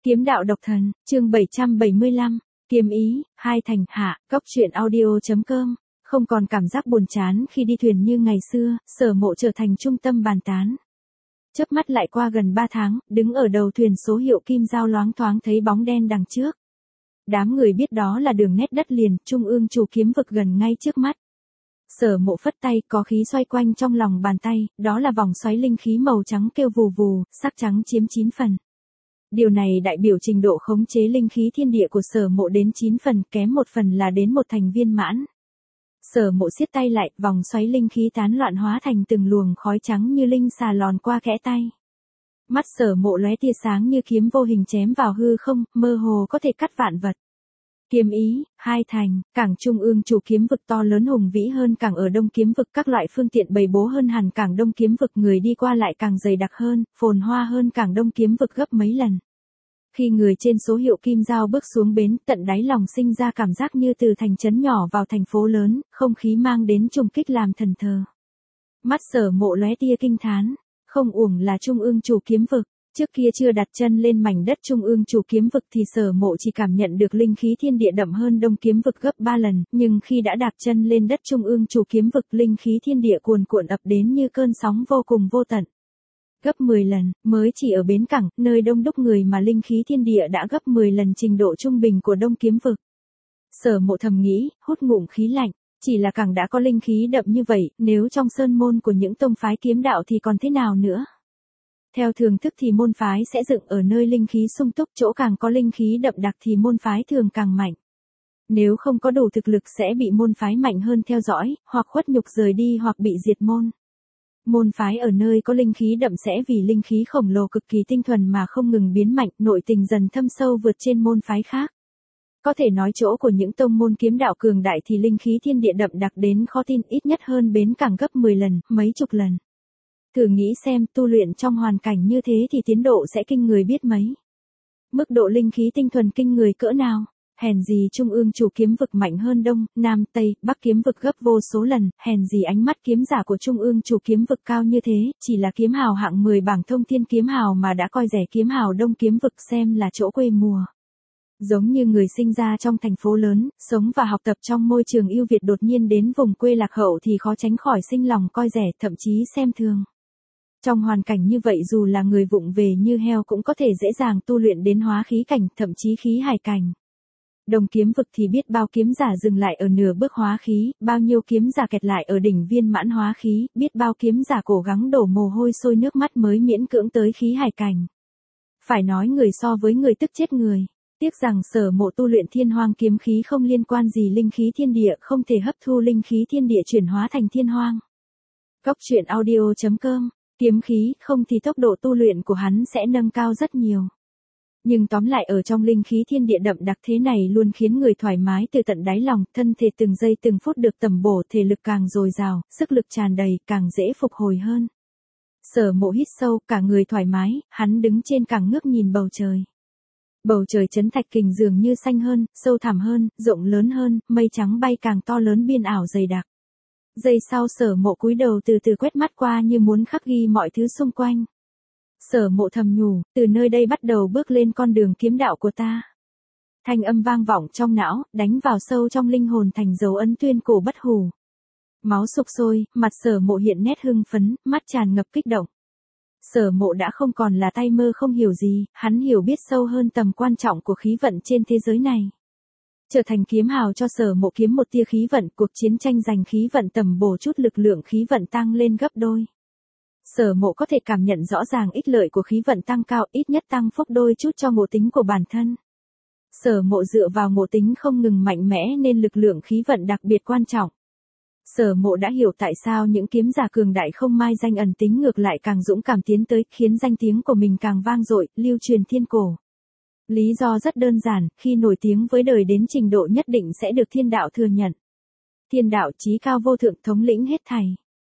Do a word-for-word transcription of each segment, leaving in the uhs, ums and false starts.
Kiếm đạo độc thần, chương bảy trăm bảy mươi lăm, kiếm ý, hai thành, hạ, cốc truyện audio.com. Không còn cảm giác buồn chán khi đi thuyền như ngày xưa, Sở Mộ trở thành trung tâm bàn tán. Chớp mắt lại qua gần ba tháng, đứng ở đầu thuyền số hiệu kim giao loáng thoáng thấy bóng đen đằng trước. Đám người biết đó là đường nét đất liền, trung ương chủ kiếm vực gần ngay trước mắt. Sở Mộ phất tay, có khí xoay quanh trong lòng bàn tay, đó là vòng xoáy linh khí màu trắng kêu vù vù, sắc trắng chiếm chín phần. Điều này đại biểu trình độ khống chế linh khí thiên địa của Sở Mộ đến chín phần, kém một phần là đến một thành viên mãn. Sở Mộ siết tay lại, vòng xoáy linh khí tán loạn hóa thành từng luồng khói trắng như linh xà lòn qua kẽ tay. Mắt Sở Mộ lóe tia sáng như kiếm vô hình chém vào hư không, mơ hồ có thể cắt vạn vật. Kiếm ý, hai thành, cảng trung ương chủ kiếm vực to lớn hùng vĩ hơn cảng ở đông kiếm vực, các loại phương tiện bày bố hơn hẳn cảng đông kiếm vực, người đi qua lại càng dày đặc hơn, phồn hoa hơn cảng đông kiếm vực gấp mấy lần. Khi người trên số hiệu kim giao bước xuống bến, tận đáy lòng sinh ra cảm giác như từ thành trấn nhỏ vào thành phố lớn, không khí mang đến trùng kích làm thần thờ. Mắt Sở Mộ lóe tia kinh thán, không uổng là trung ương chủ kiếm vực. Trước kia chưa đặt chân lên mảnh đất trung ương chủ kiếm vực thì Sở Mộ chỉ cảm nhận được linh khí thiên địa đậm hơn đông kiếm vực gấp ba lần, nhưng khi đã đạp chân lên đất trung ương chủ kiếm vực, linh khí thiên địa cuồn cuộn ập đến như cơn sóng vô cùng vô tận. Gấp mười lần, mới chỉ ở bến cảng, nơi đông đúc người mà linh khí thiên địa đã gấp mười lần trình độ trung bình của đông kiếm vực. Sở Mộ thầm nghĩ, hút ngụm khí lạnh, chỉ là cảng đã có linh khí đậm như vậy, nếu trong sơn môn của những tông phái kiếm đạo thì còn thế nào nữa? Theo thường thức thì môn phái sẽ dựng ở nơi linh khí sung túc, chỗ càng có linh khí đậm đặc thì môn phái thường càng mạnh. Nếu không có đủ thực lực sẽ bị môn phái mạnh hơn theo dõi, hoặc khuất nhục rời đi hoặc bị diệt môn. Môn phái ở nơi có linh khí đậm sẽ vì linh khí khổng lồ cực kỳ tinh thuần mà không ngừng biến mạnh, nội tình dần thâm sâu vượt trên môn phái khác. Có thể nói chỗ của những tông môn kiếm đạo cường đại thì linh khí thiên địa đậm đặc đến khó tin, ít nhất hơn bến cảng gấp mười lần, mấy chục lần. Thử nghĩ xem, tu luyện trong hoàn cảnh như thế thì tiến độ sẽ kinh người biết mấy. Mức độ linh khí tinh thuần kinh người cỡ nào? Hèn gì trung ương chủ kiếm vực mạnh hơn đông, nam, tây, bắc kiếm vực gấp vô số lần, hèn gì ánh mắt kiếm giả của trung ương chủ kiếm vực cao như thế, chỉ là kiếm hào hạng mười bảng thông thiên kiếm hào mà đã coi rẻ kiếm hào đông kiếm vực xem là chỗ quê mùa. Giống như người sinh ra trong thành phố lớn, sống và học tập trong môi trường ưu việt đột nhiên đến vùng quê lạc hậu thì khó tránh khỏi sinh lòng coi rẻ, thậm chí xem thường. Trong hoàn cảnh như vậy dù là người vụng về như heo cũng có thể dễ dàng tu luyện đến hóa khí cảnh, thậm chí khí hải cảnh. Đồng kiếm vực thì biết bao kiếm giả dừng lại ở nửa bước hóa khí, bao nhiêu kiếm giả kẹt lại ở đỉnh viên mãn hóa khí, biết bao kiếm giả cố gắng đổ mồ hôi sôi nước mắt mới miễn cưỡng tới khí hải cảnh. Phải nói người so với người tức chết người. Tiếc rằng Sở Mộ tu luyện thiên hoang kiếm khí không liên quan gì linh khí thiên địa, không thể hấp thu linh khí thiên địa chuyển hóa thành thiên hoang. Cốc truyện audio.com. Kiếm khí, không thì tốc độ tu luyện của hắn sẽ nâng cao rất nhiều. Nhưng tóm lại ở trong linh khí thiên địa đậm đặc thế này luôn khiến người thoải mái từ tận đáy lòng, thân thể từng giây từng phút được tầm bổ, thể lực càng dồi dào, sức lực tràn đầy, càng dễ phục hồi hơn. Sở Mộ hít sâu, cả người thoải mái, hắn đứng trên cảng ngước nhìn bầu trời. Bầu trời chấn thạch kình dường như xanh hơn, sâu thẳm hơn, rộng lớn hơn, mây trắng bay càng to lớn biên ảo dày đặc. Giây sau Sở Mộ cúi đầu từ từ quét mắt qua như muốn khắc ghi mọi thứ xung quanh. Sở Mộ thầm nhủ, từ nơi đây bắt đầu bước lên con đường kiếm đạo của ta. Thanh âm vang vọng trong não, đánh vào sâu trong linh hồn thành dấu ấn tuyên cổ bất hủ. Máu sục sôi, mặt Sở Mộ hiện nét hưng phấn, mắt tràn ngập kích động. Sở Mộ đã không còn là tay mơ không hiểu gì, hắn hiểu biết sâu hơn tầm quan trọng của khí vận trên thế giới này. Trở thành kiếm hào cho Sở Mộ kiếm một tia khí vận, cuộc chiến tranh giành khí vận tầm bổ chút lực lượng khí vận tăng lên gấp đôi. Sở Mộ có thể cảm nhận rõ ràng ích lợi của khí vận tăng cao, ít nhất tăng phúc đôi chút cho ngộ tính của bản thân. Sở Mộ dựa vào ngộ tính không ngừng mạnh mẽ nên lực lượng khí vận đặc biệt quan trọng. Sở Mộ đã hiểu tại sao những kiếm giả cường đại không mai danh ẩn tính ngược lại càng dũng cảm tiến tới, khiến danh tiếng của mình càng vang dội, lưu truyền thiên cổ. Lý do rất đơn giản, khi nổi tiếng với đời đến trình độ nhất định sẽ được thiên đạo thừa nhận. Thiên đạo chí cao vô thượng thống lĩnh hết thảy.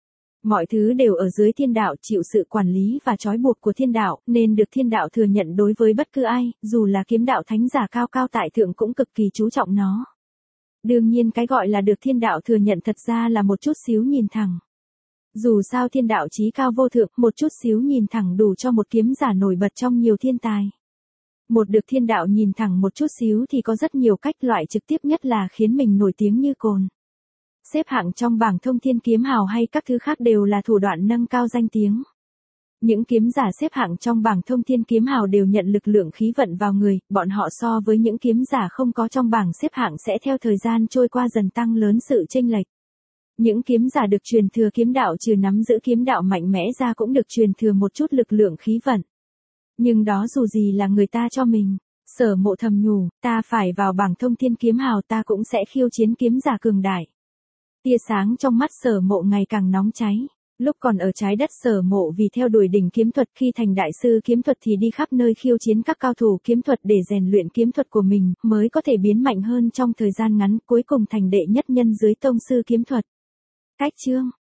Mọi thứ đều ở dưới thiên đạo, chịu sự quản lý và trói buộc của thiên đạo, nên được thiên đạo thừa nhận đối với bất cứ ai, dù là kiếm đạo thánh giả cao cao tại thượng cũng cực kỳ chú trọng nó. Đương nhiên cái gọi là được thiên đạo thừa nhận thật ra là một chút xíu nhìn thẳng. Dù sao thiên đạo chí cao vô thượng, một chút xíu nhìn thẳng đủ cho một kiếm giả nổi bật trong nhiều thiên tài. Một được thiên đạo nhìn thẳng một chút xíu thì có rất nhiều cách, loại trực tiếp nhất là khiến mình nổi tiếng như cồn. Xếp hạng trong bảng thông thiên kiếm hào hay các thứ khác đều là thủ đoạn nâng cao danh tiếng. Những kiếm giả xếp hạng trong bảng thông thiên kiếm hào đều nhận lực lượng khí vận vào người, bọn họ so với những kiếm giả không có trong bảng xếp hạng sẽ theo thời gian trôi qua dần tăng lớn sự chênh lệch. Những kiếm giả được truyền thừa kiếm đạo trừ nắm giữ kiếm đạo mạnh mẽ ra cũng được truyền thừa một chút lực lượng khí vận. Nhưng đó dù gì là người ta cho mình. Sở Mộ thầm nhủ, ta phải vào bảng thông thiên kiếm hào, ta cũng sẽ khiêu chiến kiếm giả cường đại. Tia sáng trong mắt Sở Mộ ngày càng nóng cháy. Lúc còn ở trái đất Sở Mộ vì theo đuổi đỉnh kiếm thuật, khi thành đại sư kiếm thuật thì đi khắp nơi khiêu chiến các cao thủ kiếm thuật để rèn luyện kiếm thuật của mình, mới có thể biến mạnh hơn trong thời gian ngắn, cuối cùng thành đệ nhất nhân dưới tông sư kiếm thuật. Cách chương